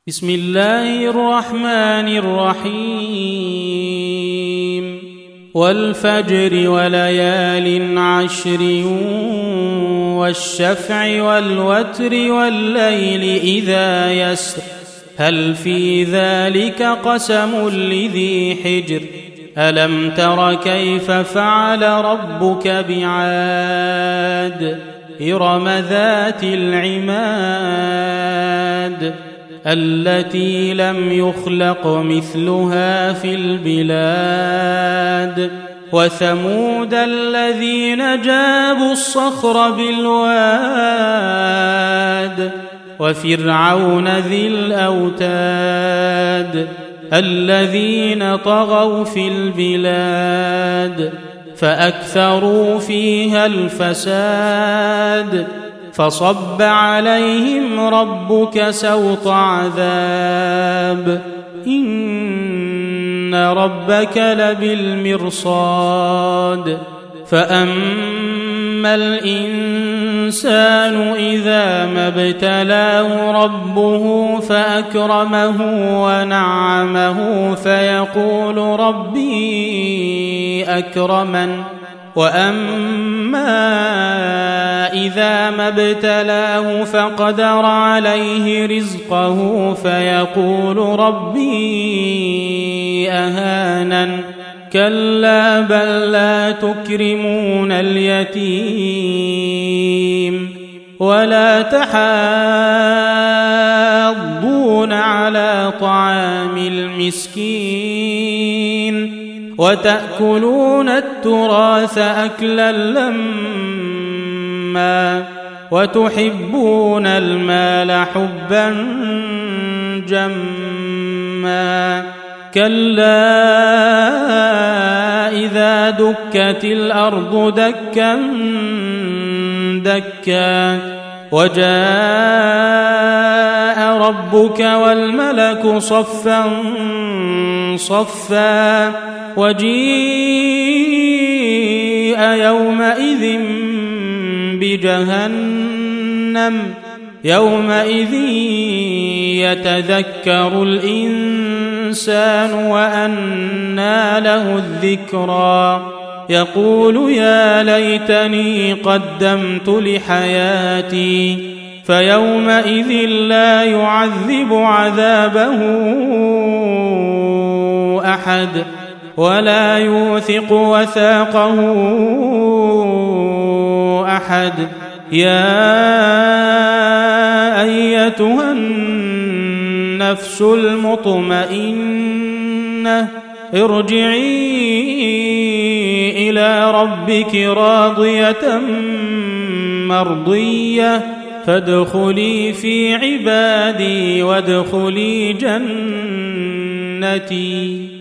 بسم الله الرحمن الرحيم والفجر وليال عشر والشفع والوتر والليل إذا يسر هل في ذلك قسم لذي حجر ألم تر كيف فعل ربك بعاد إرم ذات العماد التي لم يخلق مثلها في البلاد وثمود الذين جابوا الصخر بالواد وفرعون ذي الأوتاد الذين طغوا في البلاد فأكثروا فيها الفساد فصب عليهم ربك سوط عذاب إن ربك لبالمرصاد فأما الإنسان إذا ما ابتلاه ربه فأكرمه ونعمه فيقول ربي أكرمن وأما إذا ما ابتلاه فقدر عليه رزقه فيقول ربي أهانن كلا بل لا تكرمون اليتيم ولا تحاضون على طعام المسكين وتأكلون التراث أكلا لما وتحبون المال حبا جما كلا إذا دكت الأرض دكا دكا وجاء ربك والملك صفا صفا وجيء يومئذ بجهنم يومئذ يتذكر الإنسان وأنى له الذكرى يقول يا ليتني قدمت لحياتي فيومئذ لا يعذب عذابه أحد ولا يوثق وثاقه أحد يا أيتها النفس المطمئنة ارجعي إلى ربك راضية مرضية فادخلي في عبادي وادخلي جنتي